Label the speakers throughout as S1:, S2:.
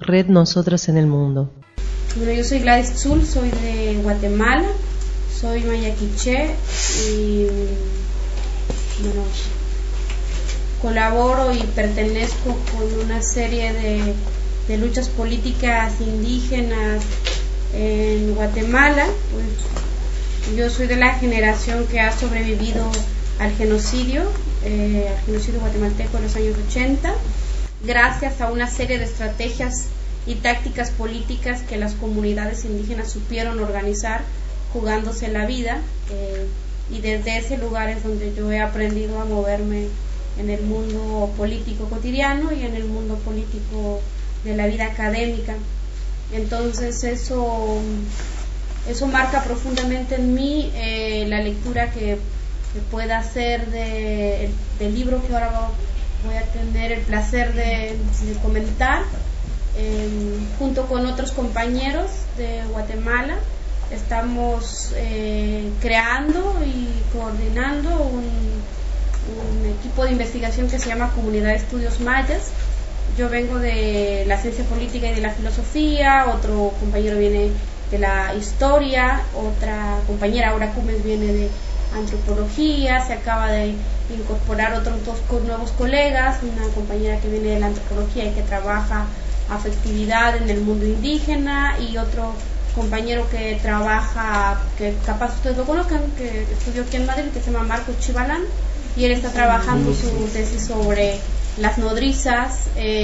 S1: Red Nosotras en el Mundo.
S2: Bueno, yo soy Gladys Tzul, soy de Guatemala, soy maya quiché y bueno, colaboro y pertenezco con una serie de luchas políticas indígenas en Guatemala. Pues, yo soy de la generación que ha sobrevivido al genocidio guatemalteco en los años 80, gracias a una serie de estrategias y tácticas políticas que las comunidades indígenas supieron organizar jugándose la vida, y desde ese lugar es donde yo he aprendido a moverme en el mundo político cotidiano y en el mundo político de la vida académica. Entonces eso marca profundamente en mí la lectura que pueda hacer del libro que ahora voy a tener el placer de comentar, junto con otros compañeros de Guatemala. Estamos creando y coordinando un equipo de investigación que se llama Comunidad de Estudios Mayas. Yo vengo de la ciencia política y de la filosofía, otro compañero viene de la historia, otra compañera, Aura Cumes, viene de antropología, se acaba de incorporar otros dos nuevos colegas, una compañera que viene de la antropología y que trabaja afectividad en el mundo indígena, y otro compañero que trabaja, que capaz ustedes lo conozcan, que estudió aquí en Madrid, que se llama Marco Chivalán, y él está trabajando su tesis sobre las nodrizas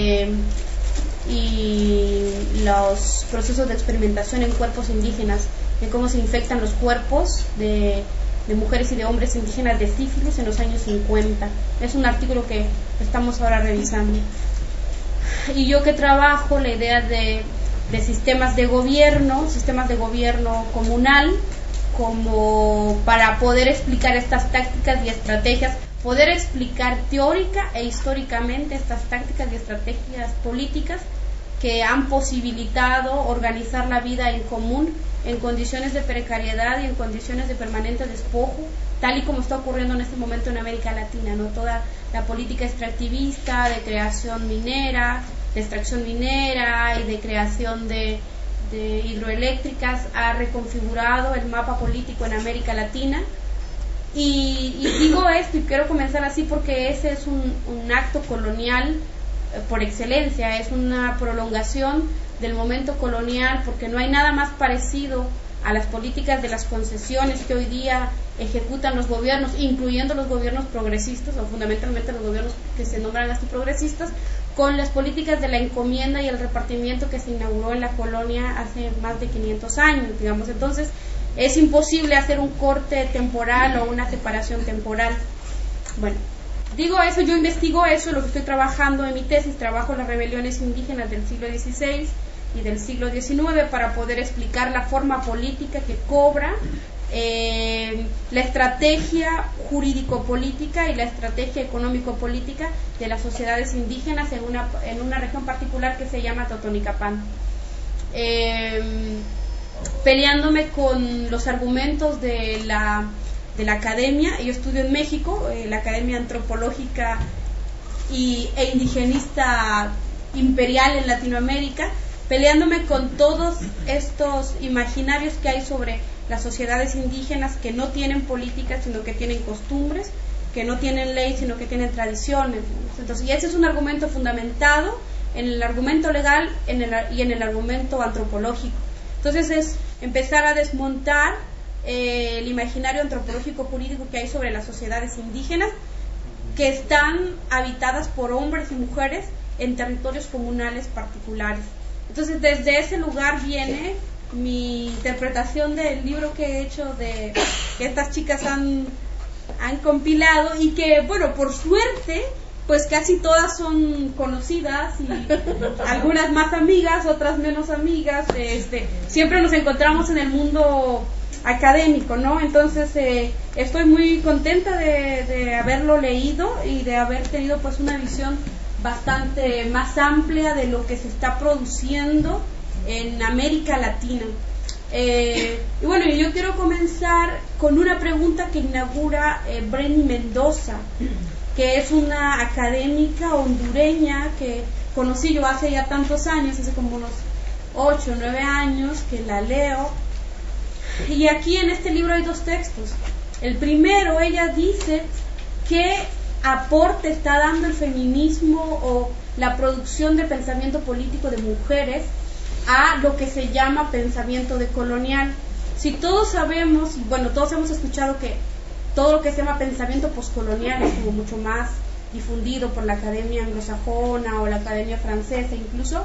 S2: y los procesos de experimentación en cuerpos indígenas, de cómo se infectan los cuerpos de mujeres y de hombres indígenas de sífilis en los años 50. Es un artículo que estamos ahora revisando. Y yo que trabajo la idea de sistemas de gobierno comunal, como para poder explicar estas tácticas y estrategias, poder explicar teórica e históricamente estas tácticas y estrategias políticas que han posibilitado organizar la vida en común en condiciones de precariedad y en condiciones de permanente despojo, tal y como está ocurriendo en este momento en América Latina, ¿no? Toda la política extractivista de creación minera, de extracción minera y de creación de hidroeléctricas ha reconfigurado el mapa político en América Latina. Y digo esto y quiero comenzar así porque ese es un acto colonial por excelencia, es una prolongación del momento colonial, porque no hay nada más parecido a las políticas de las concesiones que hoy día ejecutan los gobiernos, incluyendo los gobiernos progresistas, o fundamentalmente los gobiernos que se nombran así progresistas, con las políticas de la encomienda y el repartimiento que se inauguró en la colonia hace más de 500 años, digamos. Entonces es imposible hacer un corte temporal o una separación temporal. Bueno, digo eso, yo investigo eso, lo que estoy trabajando en mi tesis, trabajo las rebeliones indígenas del siglo XVI y del siglo XIX para poder explicar la forma política que cobra la estrategia jurídico-política y la estrategia económico-política de las sociedades indígenas en una región particular que se llama Totonicapán. Peleándome con los argumentos de la academia. Yo estudio en México, la Academia Antropológica e Indigenista Imperial en Latinoamérica, peleándome con todos estos imaginarios que hay sobre las sociedades indígenas que no tienen políticas, sino que tienen costumbres, que no tienen ley, sino que tienen tradiciones. Entonces, y ese es un argumento fundamentado en el argumento legal y en el argumento antropológico. Entonces es empezar a desmontar el imaginario antropológico jurídico que hay sobre las sociedades indígenas que están habitadas por hombres y mujeres en territorios comunales particulares. Entonces desde ese lugar viene mi interpretación del libro que he hecho, que estas chicas han compilado, y que, bueno, por suerte, pues casi todas son conocidas y algunas más amigas, otras menos amigas. Siempre nos encontramos en el mundo académico, ¿no? Entonces estoy muy contenta de haberlo leído y de haber tenido pues una visión bastante más amplia de lo que se está produciendo en América Latina. Y bueno, yo quiero comenzar con una pregunta que inaugura Brenny Mendoza, que es una académica hondureña que conocí yo hace ya tantos años, hace como unos 8 o 9 años que la leo. Y aquí en este libro hay 2 textos. El primero, ella dice qué aporte está dando el feminismo o la producción de pensamiento político de mujeres a lo que se llama pensamiento decolonial. Si todos sabemos, bueno, todos hemos escuchado que todo lo que se llama pensamiento postcolonial es como mucho más difundido por la academia anglosajona o la academia francesa incluso,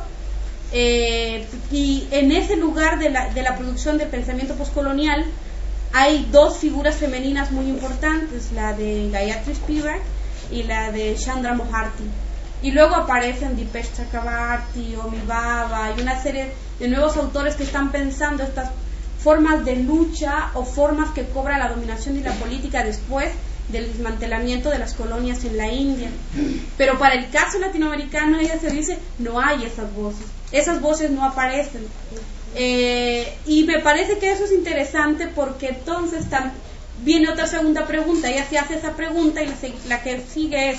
S2: y en ese lugar de la producción de pensamiento postcolonial hay 2 figuras femeninas muy importantes, la de Gayatri Spivak y la de Chandra Moharty, y luego aparecen Dipesh Chakrabarty, Homi Bhabha y una serie de nuevos autores que están pensando estas formas de lucha o formas que cobra la dominación y la política después del desmantelamiento de las colonias en la India. Pero para el caso latinoamericano, ella se dice, no hay esas voces no aparecen. Y me parece que eso es interesante porque entonces viene otra segunda pregunta. Ella se hace esa pregunta y la que sigue es,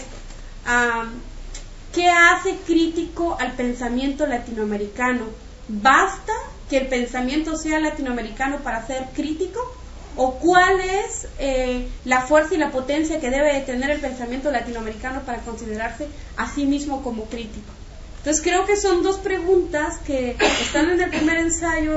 S2: ¿qué hace crítico al pensamiento latinoamericano? ¿Basta que el pensamiento sea latinoamericano para ser crítico? ¿O cuál es la fuerza y la potencia que debe de tener el pensamiento latinoamericano para considerarse a sí mismo como crítico? Entonces creo que son 2 preguntas que están en el primer ensayo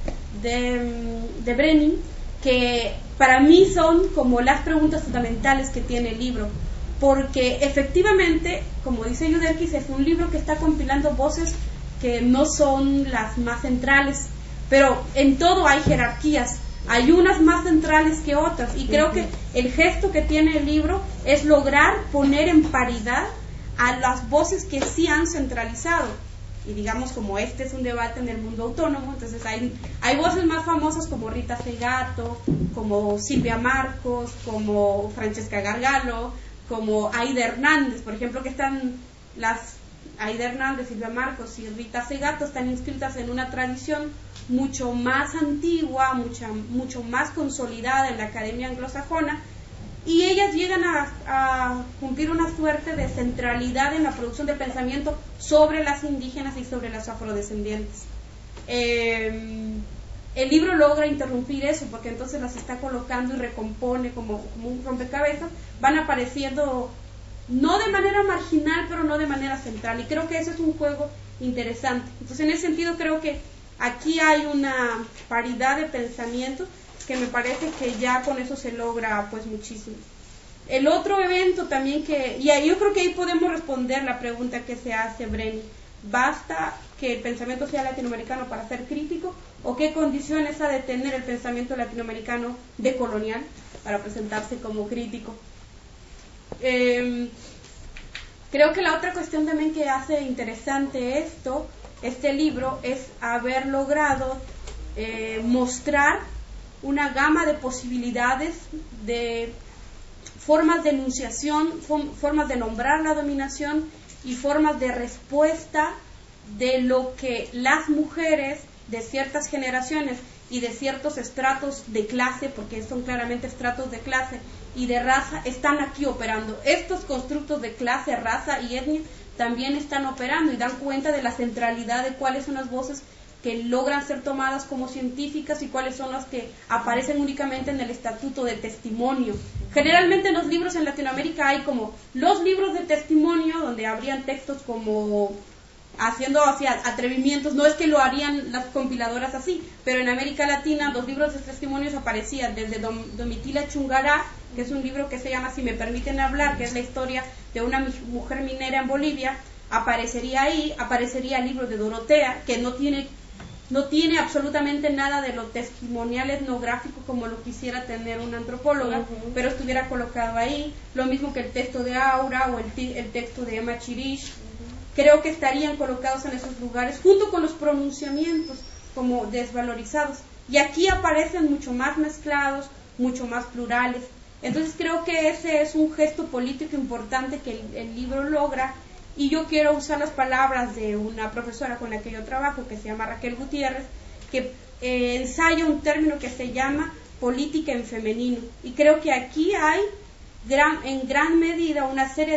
S2: de Brenin, que para mí son como las preguntas fundamentales que tiene el libro, porque efectivamente, como dice Yudelkis, es un libro que está compilando voces que no son las más centrales, pero en todo hay jerarquías, hay unas más centrales que otras, y creo que el gesto que tiene el libro es lograr poner en paridad a las voces que sí han centralizado. Y digamos, como este es un debate en el mundo autónomo, entonces hay voces más famosas como Rita Segato, como Silvia Marcos, como Francesca Gargalo, como Aida Hernández, por ejemplo, que están Aida Hernández, Silvia Marcos y Rita Segato están inscritas en una tradición mucho más antigua, mucho más consolidada en la academia anglosajona, y ellas llegan a cumplir una suerte de centralidad en la producción del pensamiento sobre las indígenas y sobre las afrodescendientes. El libro logra interrumpir eso, porque entonces las está colocando y recompone como un rompecabezas, van apareciendo no de manera marginal, pero no de manera central, y creo que eso es un juego interesante. Entonces, en ese sentido, creo que aquí hay una paridad de pensamiento que me parece que ya con eso se logra pues muchísimo. El otro evento también y yo creo que ahí podemos responder la pregunta que se hace Brenin: ¿basta que el pensamiento sea latinoamericano para ser crítico? ¿O qué condiciones ha de tener el pensamiento latinoamericano decolonial para presentarse como crítico? Creo que la otra cuestión también que hace interesante este libro es haber logrado mostrar una gama de posibilidades, de formas de enunciación, formas de nombrar la dominación y formas de respuesta de lo que las mujeres de ciertas generaciones y de ciertos estratos de clase, porque son claramente estratos de clase y de raza, están aquí operando. Estos constructos de clase, raza y etnia también están operando y dan cuenta de la centralidad de cuáles son las voces que logran ser tomadas como científicas y cuáles son las que aparecen únicamente en el estatuto de testimonio. Generalmente en los libros en Latinoamérica hay como los libros de testimonio, donde habrían textos como haciendo atrevimientos, no es que lo harían las compiladoras así, pero en América Latina los libros de testimonios aparecían desde Domitila Chungará, que es un libro que se llama Si me permiten hablar, que es la historia de una mujer minera en Bolivia, aparecería ahí, aparecería el libro de Dorotea, que no tiene absolutamente nada de lo testimonial etnográfico como lo quisiera tener una antropóloga, pero estuviera colocado ahí, lo mismo que el texto de Aura o el texto de Emma Chirish. Creo que estarían colocados en esos lugares junto con los pronunciamientos como desvalorizados, y aquí aparecen mucho más mezclados, mucho más plurales. Entonces creo que ese es un gesto político importante que el libro logra, y yo quiero usar las palabras de una profesora con la que yo trabajo, que se llama Raquel Gutiérrez, que ensaya un término que se llama política en femenino, y creo que aquí hay en gran medida una serie de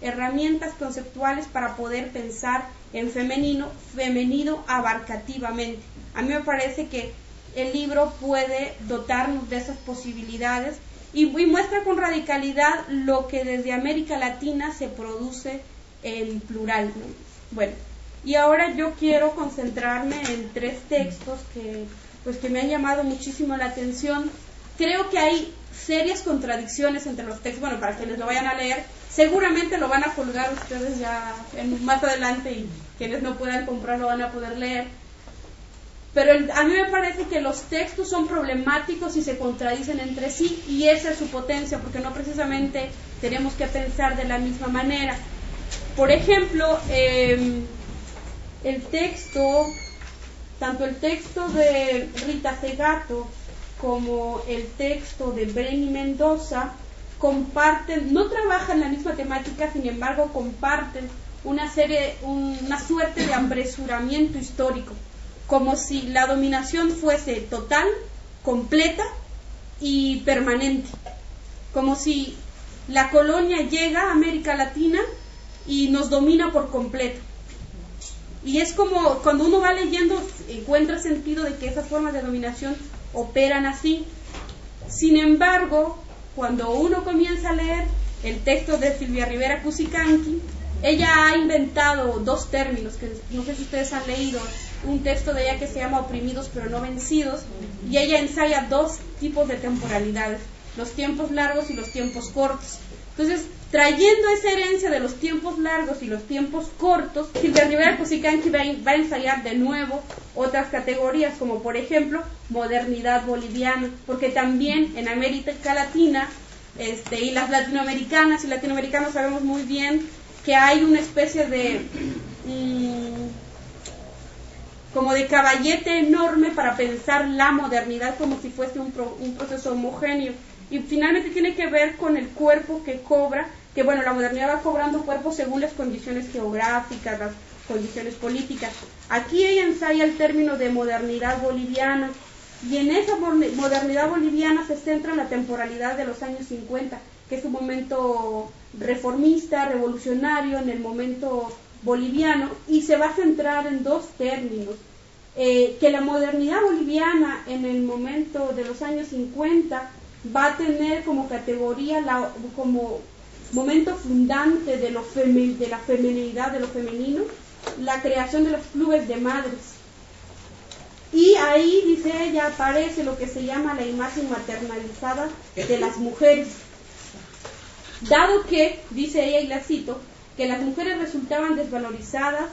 S2: herramientas conceptuales para poder pensar en femenino abarcativamente. A mí me parece que el libro puede dotarnos de esas posibilidades y muestra con radicalidad lo que desde América Latina se produce en plural, ¿no? Bueno, y ahora yo quiero concentrarme en 3 textos que me han llamado muchísimo la atención. Creo que hay serias contradicciones entre los textos. Bueno, para quienes lo vayan a leer, seguramente lo van a colgar ustedes ya más adelante, y quienes no puedan comprarlo van a poder leer. Pero a mí me parece que los textos son problemáticos y se contradicen entre sí, y esa es su potencia, porque no precisamente tenemos que pensar de la misma manera. Por ejemplo, tanto el texto de Rita Segato como el texto de Brenny Mendoza comparten, no trabajan la misma temática, sin embargo comparten una suerte de apresuramiento histórico, como si la dominación fuese total, completa y permanente, como si la colonia llega a América Latina y nos domina por completo. Y es como cuando uno va leyendo encuentra sentido de que esas formas de dominación operan así. Sin embargo, cuando uno comienza a leer el texto de Silvia Rivera Cusicanqui, ella ha inventado 2 términos que no sé si ustedes han leído, un texto de ella que se llama Oprimidos pero no vencidos, y ella ensaya 2 tipos de temporalidades, los tiempos largos y los tiempos cortos. Entonces, trayendo esa herencia de los tiempos largos y los tiempos cortos, Silvia Rivera Cusicanqui va a ensayar de nuevo otras categorías, como por ejemplo modernidad boliviana, porque también en América Latina y las latinoamericanas y latinoamericanos sabemos muy bien que hay una especie de como de caballete enorme para pensar la modernidad como si fuese un proceso homogéneo, y finalmente tiene que ver con el cuerpo que cobra, que bueno, la modernidad va cobrando cuerpo según las condiciones geográficas, las condiciones políticas. Aquí ella ensaya el término de modernidad boliviana, y en esa modernidad boliviana se centra en la temporalidad de los años 50, que es un momento reformista, revolucionario en el momento boliviano, y se va a centrar en 2 términos. Que la modernidad boliviana en el momento de los años 50 va a tener como categoría, como momento fundante de la feminidad, de lo femenino, la creación de los clubes de madres. Y ahí, dice ella, aparece lo que se llama la imagen maternalizada de las mujeres. Dado que, dice ella, y la cito, que las mujeres resultaban desvalorizadas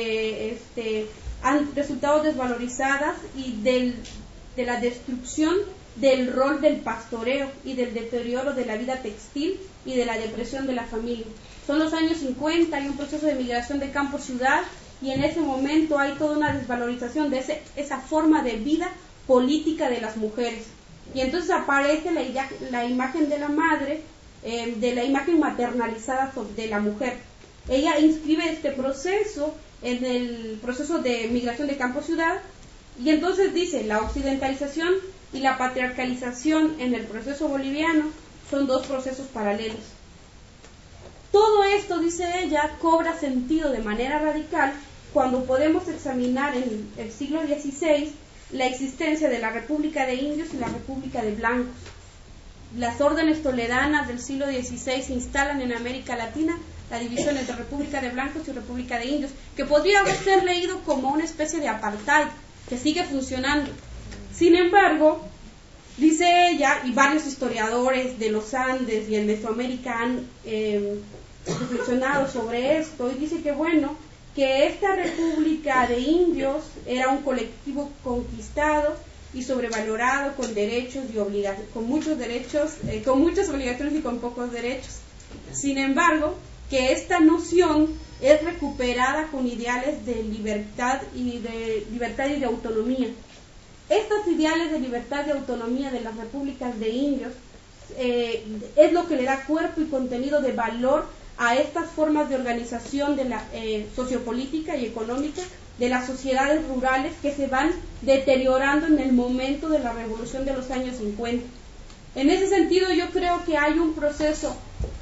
S2: han resultado desvalorizadas y de la destrucción del rol del pastoreo y del deterioro de la vida textil y de la depresión de la familia. Son los años 50, hay un proceso de migración de campo a ciudad, y en ese momento hay toda una desvalorización de esa forma de vida política de las mujeres. Y entonces aparece la imagen de la madre, de la imagen maternalizada de la mujer. Ella inscribe este proceso en el proceso de migración de campo a ciudad, y entonces dice: la occidentalización y la patriarcalización en el proceso boliviano son 2 procesos paralelos. Todo esto, dice ella, cobra sentido de manera radical cuando podemos examinar en el siglo XVI la existencia de la República de Indios y la República de Blancos. Las órdenes toledanas del siglo XVI instalan en América Latina la división entre República de Blancos y República de Indios, que podría ser leído como una especie de apartheid que sigue funcionando. Sin embargo, dice ella, y varios historiadores de los Andes y en Mesoamérica han reflexionado sobre esto, y dice que bueno, que esta República de Indios era un colectivo conquistado y sobrevalorado, con derechos y obligaciones, con muchos derechos, con muchas obligaciones y con pocos derechos. Sin embargo, que esta noción es recuperada con ideales de libertad y de autonomía. Estos ideales de libertad y autonomía de las repúblicas de indios es lo que le da cuerpo y contenido de valor a estas formas de organización de la sociopolítica y económica de las sociedades rurales que se van deteriorando en el momento de la revolución de los años 50. En ese sentido, yo creo que hay un proceso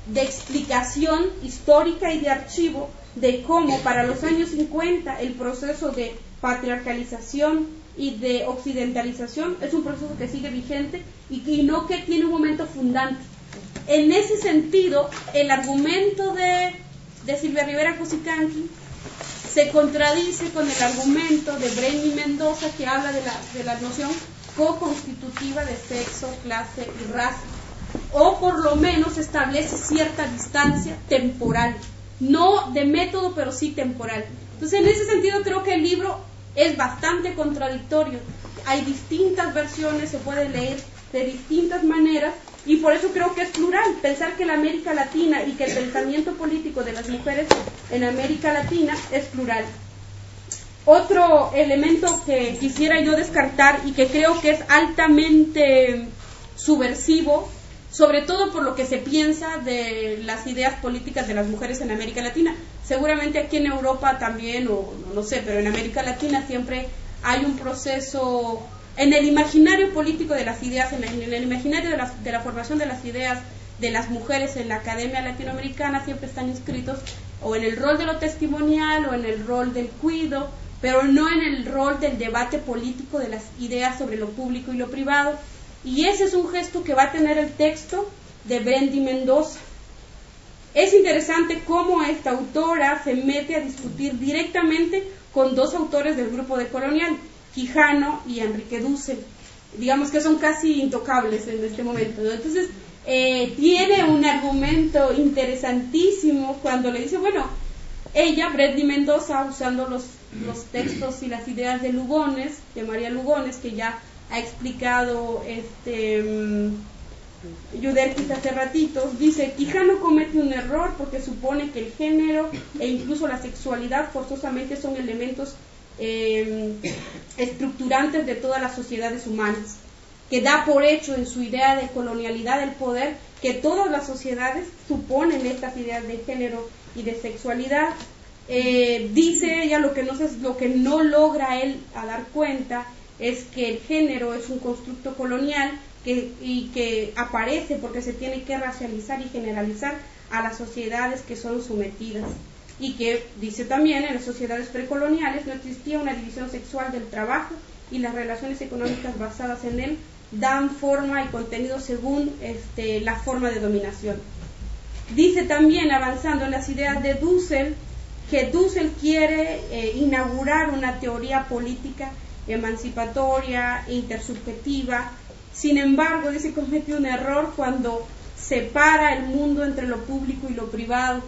S2: de explicación histórica y de archivo de cómo para los años 50 el proceso de patriarcalización y de occidentalización es un proceso que sigue vigente y no que tiene un momento fundante. En ese sentido, el argumento de Silvia Rivera Cusicanqui se contradice con el argumento de Brenny Mendoza, que habla de la noción co-constitutiva de sexo, clase y raza, o por lo menos establece cierta distancia temporal, no de método, pero sí temporal. Entonces, en ese sentido, creo que el libro es bastante contradictorio. Hay distintas versiones, se puede leer de distintas maneras, y por eso creo que es plural. Pensar que la América Latina y que el pensamiento político de las mujeres en América Latina es plural. Otro elemento que quisiera yo descartar y que creo que es altamente subversivo, sobre todo por lo que se piensa de las ideas políticas de las mujeres en América Latina. Seguramente aquí en Europa también, o no sé, pero en América Latina siempre hay un proceso en el imaginario político de las ideas, en el imaginario de la formación de las ideas de las mujeres en la academia latinoamericana, siempre están inscritos o en el rol de lo testimonial o en el rol del cuido, pero no en el rol del debate político de las ideas sobre lo público y lo privado. Y ese es un gesto que va a tener el texto de Brenny Mendoza. Es interesante cómo esta autora se mete a discutir directamente con dos autores del grupo decolonial, Quijano y Enrique Dussel. Digamos que son casi intocables en este momento, ¿no? Entonces, tiene un argumento interesantísimo cuando le dice, bueno, ella, Brenny Mendoza, usando los textos y las ideas de Lugones, de María Lugones, que ya ha explicado Yuderquis hace ratito, dice: Quijano comete un error porque supone que el género e incluso la sexualidad forzosamente son elementos estructurantes de todas las sociedades humanas, que da por hecho en su idea de colonialidad del poder que todas las sociedades suponen estas ideas de género y de sexualidad. Dice ella, lo que no logra él a dar cuenta es que el género es un constructo colonial y que aparece porque se tiene que racializar y generalizar a las sociedades que son sometidas, y que, dice también, en las sociedades precoloniales no existía una división sexual del trabajo y las relaciones económicas basadas en él dan forma y contenido según la forma de dominación. Dice también, avanzando en las ideas de Dussel, que Dussel quiere inaugurar una teoría política emancipatoria, intersubjetiva. Sin embargo, dice, comete un error cuando separa el mundo entre lo público y lo privado.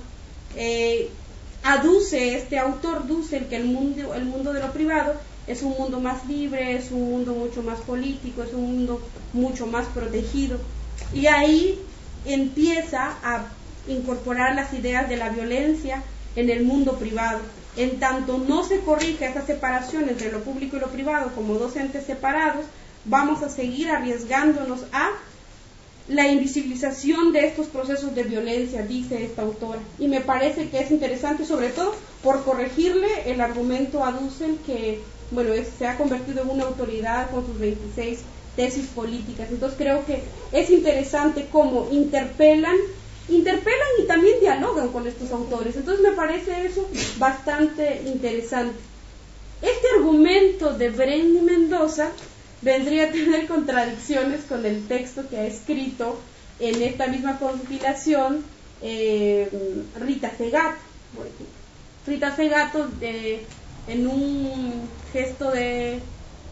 S2: Aduce este autor Dussel que el mundo de lo privado es un mundo más libre, es un mundo mucho más político, es un mundo mucho más protegido, y ahí empieza a incorporar las ideas de la violencia en el mundo privado. En tanto no se corrige esa separación entre lo público y lo privado como dos entes separados, vamos a seguir arriesgándonos a la invisibilización de estos procesos de violencia, dice esta autora. Y me parece que es interesante, sobre todo por corregirle el argumento a Dussel, que se ha convertido en una autoridad con sus 26 tesis políticas. Entonces creo que es interesante cómo interpelan y también dialogan con estos autores. Entonces me parece eso bastante interesante. Este argumento de Brenny Mendoza vendría a tener contradicciones con el texto que ha escrito en esta misma compilación Rita Segato, por ejemplo. Rita Segato, en un gesto de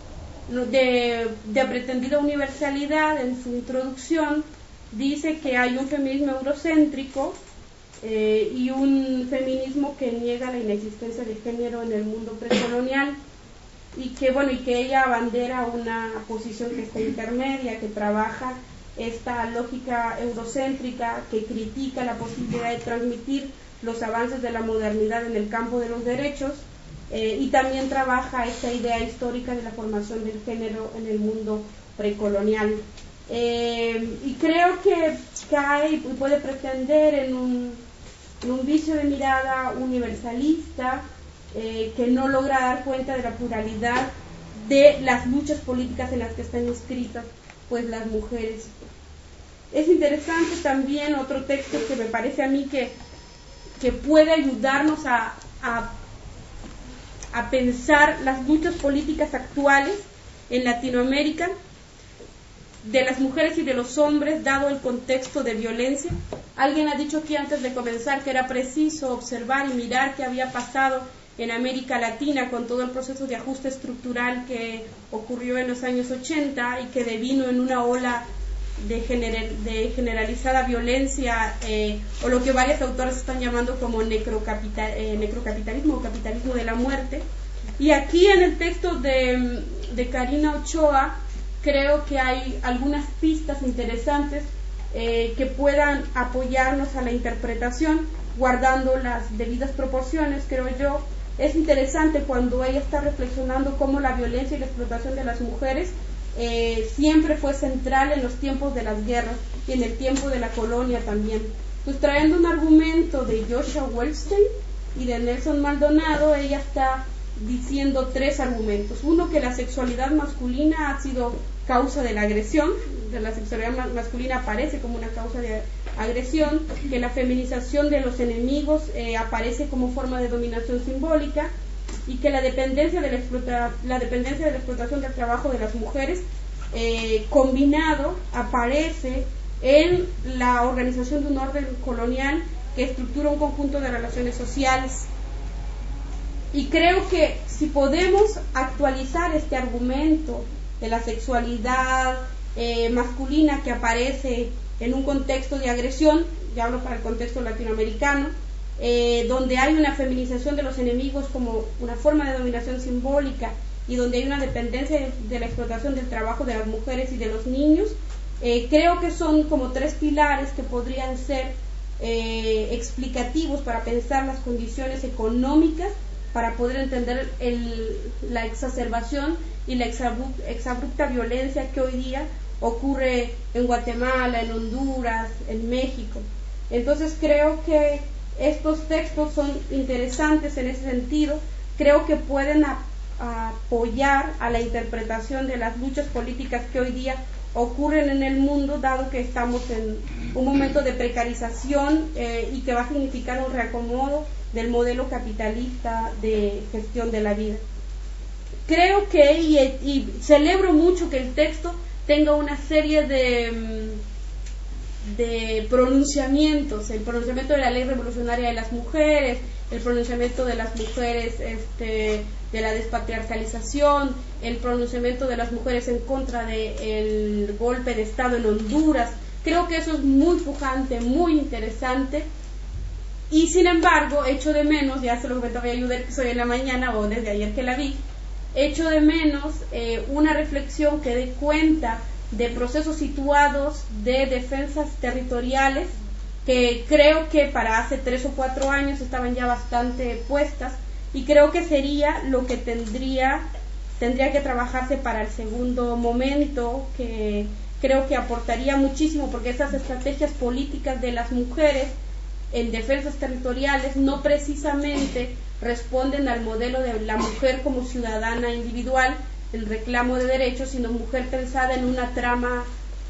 S2: pretendida universalidad en su introducción, dice que hay un feminismo eurocéntrico y un feminismo que niega la inexistencia de género en el mundo precolonial, y que ella abandera una posición que está intermedia, que trabaja esta lógica eurocéntrica, que critica la posibilidad de transmitir los avances de la modernidad en el campo de los derechos, y también trabaja esta idea histórica de la formación del género en el mundo precolonial. Y creo que cae y puede pretender en un vicio de mirada universalista, que no logra dar cuenta de la pluralidad de las luchas políticas en las que están inscritas pues las mujeres. Es interesante también otro texto que me parece a mí que puede ayudarnos a pensar las luchas políticas actuales en Latinoamérica, de las mujeres y de los hombres, dado el contexto de violencia. Alguien ha dicho aquí antes de comenzar que era preciso observar y mirar qué había pasado en América Latina con todo el proceso de ajuste estructural que ocurrió en los años 80 y que devino en una ola de generalizada violencia, o lo que varios autores están llamando como necrocapitalismo o capitalismo de la muerte. Y aquí en el texto de Karina Ochoa creo que hay algunas pistas interesantes que puedan apoyarnos a la interpretación, guardando las debidas proporciones, creo yo. Es interesante cuando ella está reflexionando cómo la violencia y la explotación de las mujeres siempre fue central en los tiempos de las guerras y en el tiempo de la colonia también. Pues trayendo un argumento de Joshua Wellstein y de Nelson Maldonado, ella está diciendo tres argumentos. Uno, que la sexualidad masculina ha sido causa de la agresión, que la sexualidad masculina aparece como una causa de agresión, que la feminización de los enemigos aparece como forma de dominación simbólica, y que la dependencia de la explotación del trabajo de las mujeres combinado aparece en la organización de un orden colonial que estructura un conjunto de relaciones sociales. Y creo que si podemos actualizar este argumento de la sexualidad masculina que aparece en un contexto de agresión, ya hablo para el contexto latinoamericano, donde hay una feminización de los enemigos como una forma de dominación simbólica y donde hay una dependencia de la explotación del trabajo de las mujeres y de los niños, creo que son como tres pilares que podrían ser explicativos para pensar las condiciones económicas, para poder entender la exacerbación y la exabrupta violencia que hoy día ocurre en Guatemala, en Honduras, en México. Entonces creo que estos textos son interesantes en ese sentido, creo que pueden apoyar a la interpretación de las luchas políticas que hoy día ocurren en el mundo, dado que estamos en un momento de precarización y que va a significar un reacomodo del modelo capitalista de gestión de la vida. Creo que, y celebro mucho que el texto tenga una serie de pronunciamientos, el pronunciamiento de la ley revolucionaria de las mujeres, el pronunciamiento de las mujeres de la despatriarcalización, el pronunciamiento de las mujeres en contra del golpe de Estado en Honduras. Creo que eso es muy pujante, muy interesante, y sin embargo echo de menos, ya se lo comentaba a Yuder que soy en la mañana o desde ayer que la vi, echo de menos una reflexión que dé cuenta de procesos situados de defensas territoriales que creo que para hace 3 o 4 años estaban ya bastante puestas, y creo que sería lo que tendría que trabajarse para el segundo momento, que creo que aportaría muchísimo, porque esas estrategias políticas de las mujeres en defensas territoriales no precisamente responden al modelo de la mujer como ciudadana individual, el reclamo de derechos, sino mujer pensada en una trama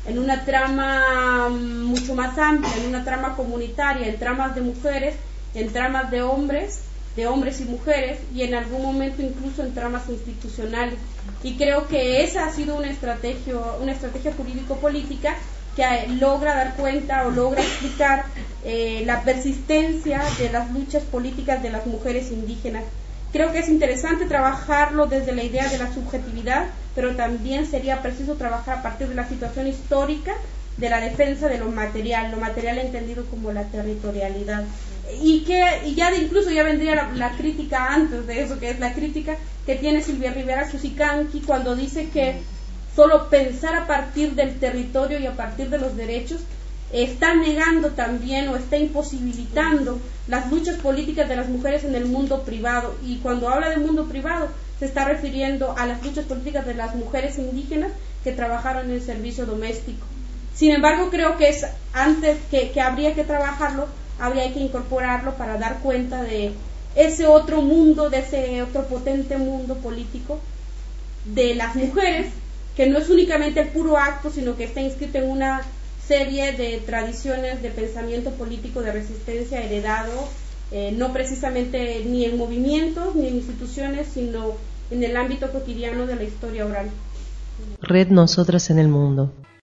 S2: mucho más amplia, en una trama comunitaria, en tramas de mujeres, en tramas de hombres y mujeres, y en algún momento incluso en tramas institucionales. Y creo que esa ha sido una estrategia jurídico-política que logra dar cuenta o logra explicar la persistencia de las luchas políticas de las mujeres indígenas. Creo que es interesante trabajarlo desde la idea de la subjetividad, pero también sería preciso trabajar a partir de la situación histórica de la defensa de lo material entendido como la territorialidad. Y ya incluso ya vendría la crítica antes de eso, que es la crítica que tiene Silvia Rivera Chusicanqui cuando dice que solo pensar a partir del territorio y a partir de los derechos está negando también o está imposibilitando las luchas políticas de las mujeres en el mundo privado. Y cuando habla de mundo privado se está refiriendo a las luchas políticas de las mujeres indígenas que trabajaron en el servicio doméstico. Sin embargo, creo que es antes que habría que trabajarlo, habría que incorporarlo para dar cuenta de ese otro mundo, de ese otro potente mundo político de las mujeres, que no es únicamente el puro acto, sino que está inscrito en una serie de tradiciones de pensamiento político de resistencia heredado, no precisamente ni en movimientos ni en instituciones, sino en el ámbito cotidiano de la historia oral.
S1: Red Nosotras en el Mundo.